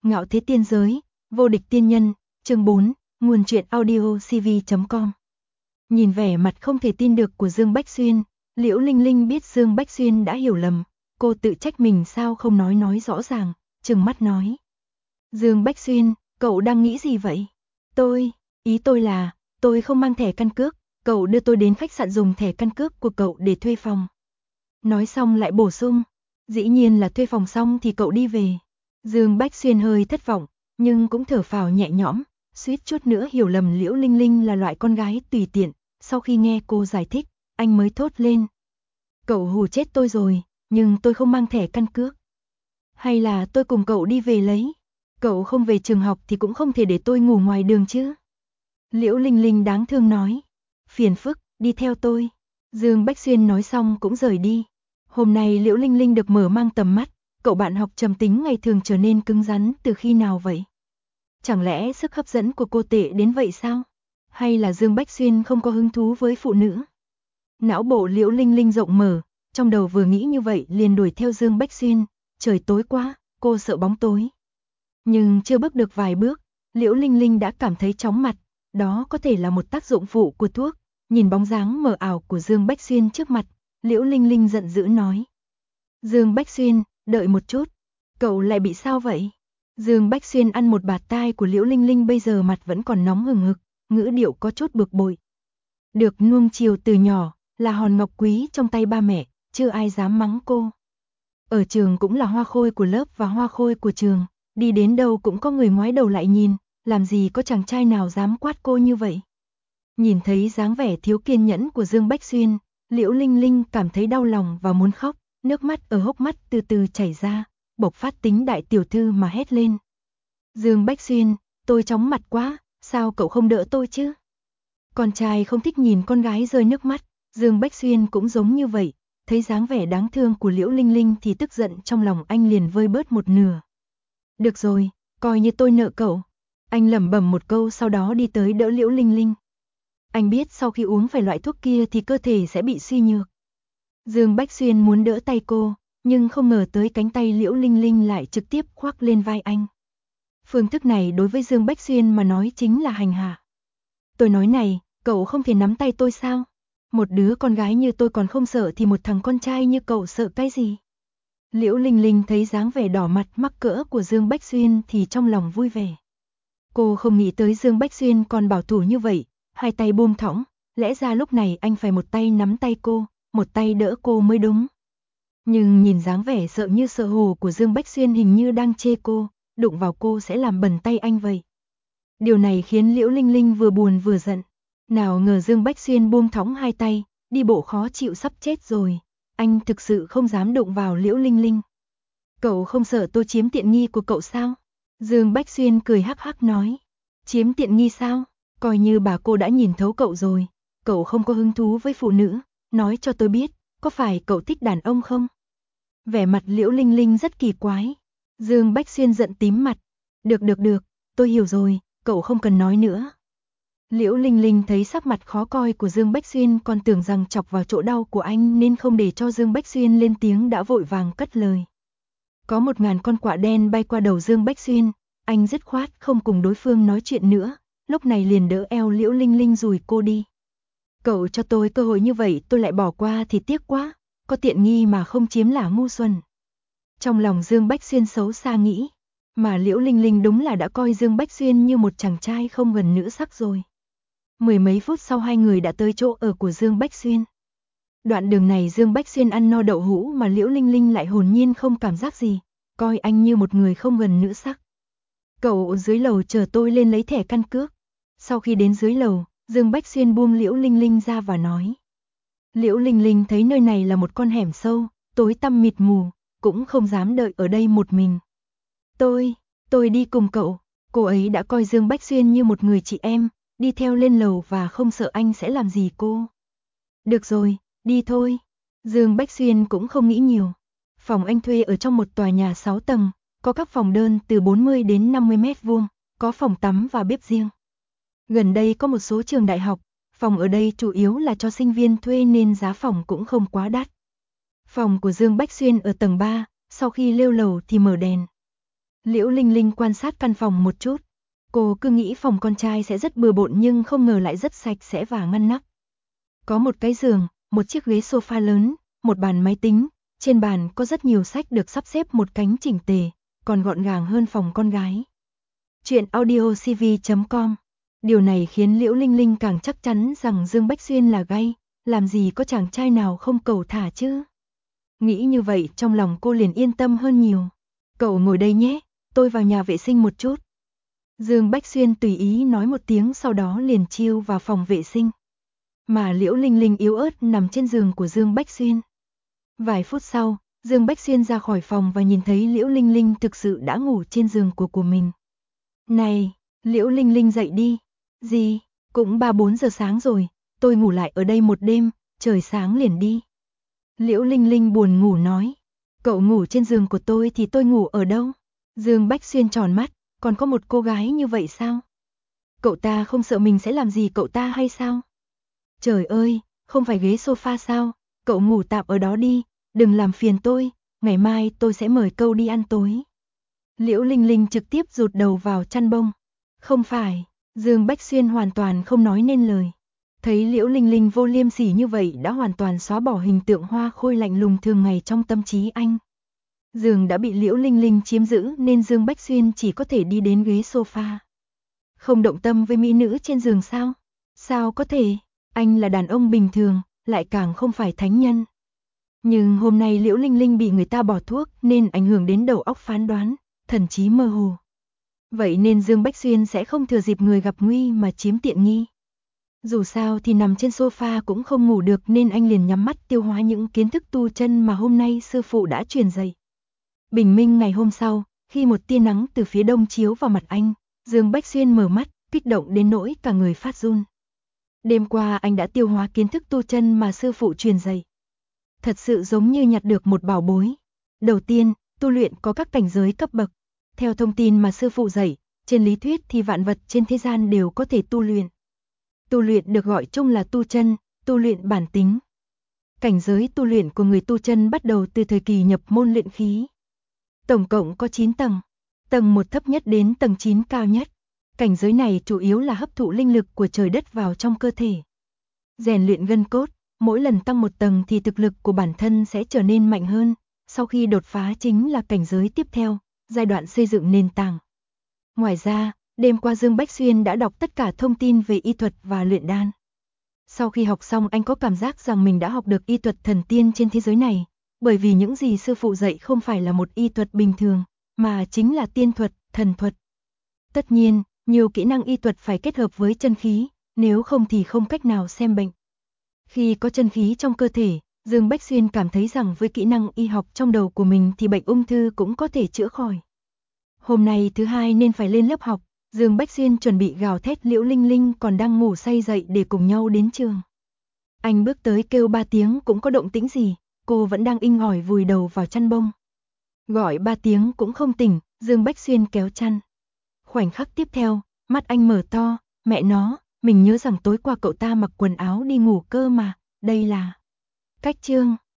Ngạo thế tiên giới, vô địch tiên nhân, chương 4, nguồn truyện audio cv.com. Nhìn vẻ mặt không thể tin được của Dương Bách Xuyên, Liễu Linh Linh biết Dương Bách Xuyên đã hiểu lầm, cô tự trách mình sao không nói rõ ràng, trừng mắt nói. Dương Bách Xuyên, cậu đang nghĩ gì vậy? Ý tôi là, tôi không mang thẻ căn cước, cậu đưa tôi đến khách sạn dùng thẻ căn cước của cậu để thuê phòng. Nói xong lại bổ sung, dĩ nhiên là thuê phòng xong thì cậu đi về. Dương Bách Xuyên hơi thất vọng, nhưng cũng thở phào nhẹ nhõm, suýt chút nữa hiểu lầm Liễu Linh Linh là loại con gái tùy tiện, sau khi nghe cô giải thích, anh mới thốt lên. Cậu hù chết tôi rồi, nhưng tôi không mang thẻ căn cước. Hay là tôi cùng cậu đi về lấy? Cậu không về trường học thì cũng không thể để tôi ngủ ngoài đường chứ? Liễu Linh Linh đáng thương nói. Phiền phức, đi theo tôi. Dương Bách Xuyên nói xong cũng rời đi. Hôm nay Liễu Linh Linh được mở mang tầm mắt, cậu bạn học trầm tính ngày thường trở nên cứng rắn từ khi nào vậy? Chẳng lẽ sức hấp dẫn của cô tệ đến vậy sao? Hay là Dương Bách Xuyên không có hứng thú với phụ nữ? Não bộ Liễu Linh Linh rộng mở, trong đầu vừa nghĩ như vậy liền đuổi theo Dương Bách Xuyên. Trời tối quá, cô sợ bóng tối. Nhưng chưa bước được vài bước, Liễu Linh Linh đã cảm thấy chóng mặt, đó có thể là một tác dụng phụ của thuốc. Nhìn bóng dáng mờ ảo của Dương Bách Xuyên trước mặt, Liễu Linh Linh giận dữ nói. Dương Bách Xuyên, đợi một chút, cậu lại bị sao vậy? Dương Bách Xuyên ăn một bạt tai của Liễu Linh Linh bây giờ mặt vẫn còn nóng hừng hực, ngữ điệu có chút bực bội. Được nuông chiều từ nhỏ, là hòn ngọc quý trong tay ba mẹ, chưa ai dám mắng cô. Ở trường cũng là hoa khôi của lớp và hoa khôi của trường, đi đến đâu cũng có người ngoái đầu lại nhìn, làm gì có chàng trai nào dám quát cô như vậy. Nhìn thấy dáng vẻ thiếu kiên nhẫn của Dương Bách Xuyên, Liễu Linh Linh cảm thấy đau lòng và muốn khóc, nước mắt ở hốc mắt từ từ chảy ra, bộc phát tính đại tiểu thư mà hét lên. Dương Bách Xuyên, tôi chóng mặt quá, sao cậu không đỡ tôi chứ? Con trai không thích nhìn con gái rơi nước mắt, Dương Bách Xuyên cũng giống như vậy, thấy dáng vẻ đáng thương của Liễu Linh Linh thì tức giận trong lòng anh liền vơi bớt một nửa. Được rồi, coi như tôi nợ cậu. Anh lẩm bẩm một câu sau đó đi tới đỡ Liễu Linh Linh. Anh biết sau khi uống phải loại thuốc kia thì cơ thể sẽ bị suy nhược. Dương Bách Xuyên muốn đỡ tay cô, nhưng không ngờ tới cánh tay Liễu Linh Linh lại trực tiếp khoác lên vai anh. Phương thức này đối với Dương Bách Xuyên mà nói chính là hành hạ. Tôi nói này, cậu không thể nắm tay tôi sao? Một đứa con gái như tôi còn không sợ thì một thằng con trai như cậu sợ cái gì? Liễu Linh Linh thấy dáng vẻ đỏ mặt mắc cỡ của Dương Bách Xuyên thì trong lòng vui vẻ. Cô không nghĩ tới Dương Bách Xuyên còn bảo thủ như vậy, hai tay buông thõng, lẽ ra lúc này anh phải một tay nắm tay cô, một tay đỡ cô mới đúng. Nhưng nhìn dáng vẻ sợ như sợ hù của Dương Bách Xuyên hình như đang chê cô, đụng vào cô sẽ làm bẩn tay anh vậy. Điều này khiến Liễu Linh Linh vừa buồn vừa giận. Nào ngờ Dương Bách Xuyên buông thõng hai tay, đi bộ khó chịu sắp chết rồi. Anh thực sự không dám đụng vào Liễu Linh Linh. Cậu không sợ tôi chiếm tiện nghi của cậu sao? Dương Bách Xuyên cười hắc hắc nói. Chiếm tiện nghi sao? Coi như bà cô đã nhìn thấu cậu rồi. Cậu không có hứng thú với phụ nữ. Nói cho tôi biết, có phải cậu thích đàn ông không? Vẻ mặt Liễu Linh Linh rất kỳ quái. Dương Bách Xuyên giận tím mặt. Được, tôi hiểu rồi, cậu không cần nói nữa. Liễu Linh Linh thấy sắc mặt khó coi của Dương Bách Xuyên còn tưởng rằng chọc vào chỗ đau của anh nên không để cho Dương Bách Xuyên lên tiếng đã vội vàng cất lời. Có 1000 con quạ đen bay qua đầu Dương Bách Xuyên, anh dứt khoát không cùng đối phương nói chuyện nữa, lúc này liền đỡ eo Liễu Linh Linh dùi cô đi. Cậu cho tôi cơ hội như vậy tôi lại bỏ qua thì tiếc quá, có tiện nghi mà không chiếm là ngu xuẩn. Trong lòng Dương Bách Xuyên xấu xa nghĩ, mà Liễu Linh Linh đúng là đã coi Dương Bách Xuyên như một chàng trai không gần nữ sắc rồi. Mười mấy phút sau hai người đã tới chỗ ở của Dương Bách Xuyên. Đoạn đường này Dương Bách Xuyên ăn no đậu hũ mà Liễu Linh Linh lại hồn nhiên không cảm giác gì, coi anh như một người không gần nữ sắc. Cậu dưới lầu chờ tôi lên lấy thẻ căn cước. Sau khi đến dưới lầu, Dương Bách Xuyên buông Liễu Linh Linh ra và nói. Liễu Linh Linh thấy nơi này là một con hẻm sâu, tối tăm mịt mù, cũng không dám đợi ở đây một mình. Tôi đi cùng cậu. Cô ấy đã coi Dương Bách Xuyên như một người chị em, đi theo lên lầu và không sợ anh sẽ làm gì cô. Được rồi, đi thôi. Dương Bách Xuyên cũng không nghĩ nhiều. Phòng anh thuê ở trong một tòa nhà 6 tầng, có các phòng đơn từ 40 đến 50 mét vuông, có phòng tắm và bếp riêng. Gần đây có một số trường đại học, phòng ở đây chủ yếu là cho sinh viên thuê nên giá phòng cũng không quá đắt. Phòng của Dương Bách Xuyên ở tầng 3, sau khi leo lầu thì mở đèn. Liễu Linh Linh quan sát căn phòng một chút. Cô cứ nghĩ phòng con trai sẽ rất bừa bộn nhưng không ngờ lại rất sạch sẽ và ngăn nắp. Có một cái giường, một chiếc ghế sofa lớn, một bàn máy tính, trên bàn có rất nhiều sách được sắp xếp một cánh chỉnh tề, còn gọn gàng hơn phòng con gái. Chuyện audiocv.com. Điều này khiến Liễu Linh Linh càng chắc chắn rằng Dương Bách Xuyên là gay, làm gì có chàng trai nào không cẩu thả chứ. Nghĩ như vậy trong lòng cô liền yên tâm hơn nhiều. Cậu ngồi đây nhé, tôi vào nhà vệ sinh một chút. Dương Bách Xuyên tùy ý nói một tiếng sau đó liền chiêu vào phòng vệ sinh. Mà Liễu Linh Linh yếu ớt nằm trên giường của Dương Bách Xuyên. Vài phút sau, Dương Bách Xuyên ra khỏi phòng và nhìn thấy Liễu Linh Linh thực sự đã ngủ trên giường của mình. Này, Liễu Linh Linh dậy đi. Gì, cũng 3-4 giờ sáng rồi, tôi ngủ lại ở đây một đêm, trời sáng liền đi. Liễu Linh Linh buồn ngủ nói, cậu ngủ trên giường của tôi thì tôi ngủ ở đâu? Dương Bách Xuyên tròn mắt, còn có một cô gái như vậy sao? Cậu ta không sợ mình sẽ làm gì cậu ta hay sao? Trời ơi, không phải ghế sofa sao? Cậu ngủ tạm ở đó đi, đừng làm phiền tôi, ngày mai tôi sẽ mời cậu đi ăn tối. Liễu Linh Linh trực tiếp rụt đầu vào chăn bông. Không phải, Dương Bách Xuyên hoàn toàn không nói nên lời. Thấy Liễu Linh Linh vô liêm sỉ như vậy đã hoàn toàn xóa bỏ hình tượng hoa khôi lạnh lùng thường ngày trong tâm trí anh. Giường đã bị Liễu Linh Linh chiếm giữ nên Dương Bách Xuyên chỉ có thể đi đến ghế sofa. Không động tâm với mỹ nữ trên giường sao? Sao có thể? Anh là đàn ông bình thường, lại càng không phải thánh nhân. Nhưng hôm nay Liễu Linh Linh bị người ta bỏ thuốc nên ảnh hưởng đến đầu óc phán đoán, thần trí mơ hồ. Vậy nên Dương Bách Xuyên sẽ không thừa dịp người gặp nguy mà chiếm tiện nghi. Dù sao thì nằm trên sofa cũng không ngủ được nên anh liền nhắm mắt tiêu hóa những kiến thức tu chân mà hôm nay sư phụ đã truyền dạy. Bình minh ngày hôm sau, khi một tia nắng từ phía đông chiếu vào mặt anh, Dương Bách Xuyên mở mắt, kích động đến nỗi cả người phát run. Đêm qua anh đã tiêu hóa kiến thức tu chân mà sư phụ truyền dạy. Thật sự giống như nhặt được một bảo bối. Đầu tiên, tu luyện có các cảnh giới cấp bậc. Theo thông tin mà sư phụ dạy, trên lý thuyết thì vạn vật trên thế gian đều có thể tu luyện. Tu luyện được gọi chung là tu chân, tu luyện bản tính. Cảnh giới tu luyện của người tu chân bắt đầu từ thời kỳ nhập môn luyện khí. Tổng cộng có 9 tầng. Tầng 1 thấp nhất đến tầng 9 cao nhất. Cảnh giới này chủ yếu là hấp thụ linh lực của trời đất vào trong cơ thể. Rèn luyện gân cốt, mỗi lần tăng một tầng thì thực lực của bản thân sẽ trở nên mạnh hơn. Sau khi đột phá chính là cảnh giới tiếp theo, giai đoạn xây dựng nền tảng. Ngoài ra, đêm qua Dương Bách Xuyên đã đọc tất cả thông tin về y thuật và luyện đan. Sau khi học xong anh có cảm giác rằng mình đã học được y thuật thần tiên trên thế giới này, bởi vì những gì sư phụ dạy không phải là một y thuật bình thường, mà chính là tiên thuật, thần thuật. Tất nhiên, nhiều kỹ năng y thuật phải kết hợp với chân khí, nếu không thì không cách nào xem bệnh. Khi có chân khí trong cơ thể, Dương Bách Xuyên cảm thấy rằng với kỹ năng y học trong đầu của mình thì bệnh ung thư cũng có thể chữa khỏi. Hôm nay thứ hai nên phải lên lớp học, Dương Bách Xuyên chuẩn bị gào thét Liễu Linh Linh còn đang ngủ say dậy để cùng nhau đến trường. Anh bước tới kêu 3 tiếng cũng có động tĩnh gì, cô vẫn đang inh ỏi vùi đầu vào chăn bông. Gọi 3 tiếng cũng không tỉnh, Dương Bách Xuyên kéo chăn. Khoảnh khắc tiếp theo, mắt anh mở to, mẹ nó, mình nhớ rằng tối qua cậu ta mặc quần áo đi ngủ cơ mà, đây là... Cách chương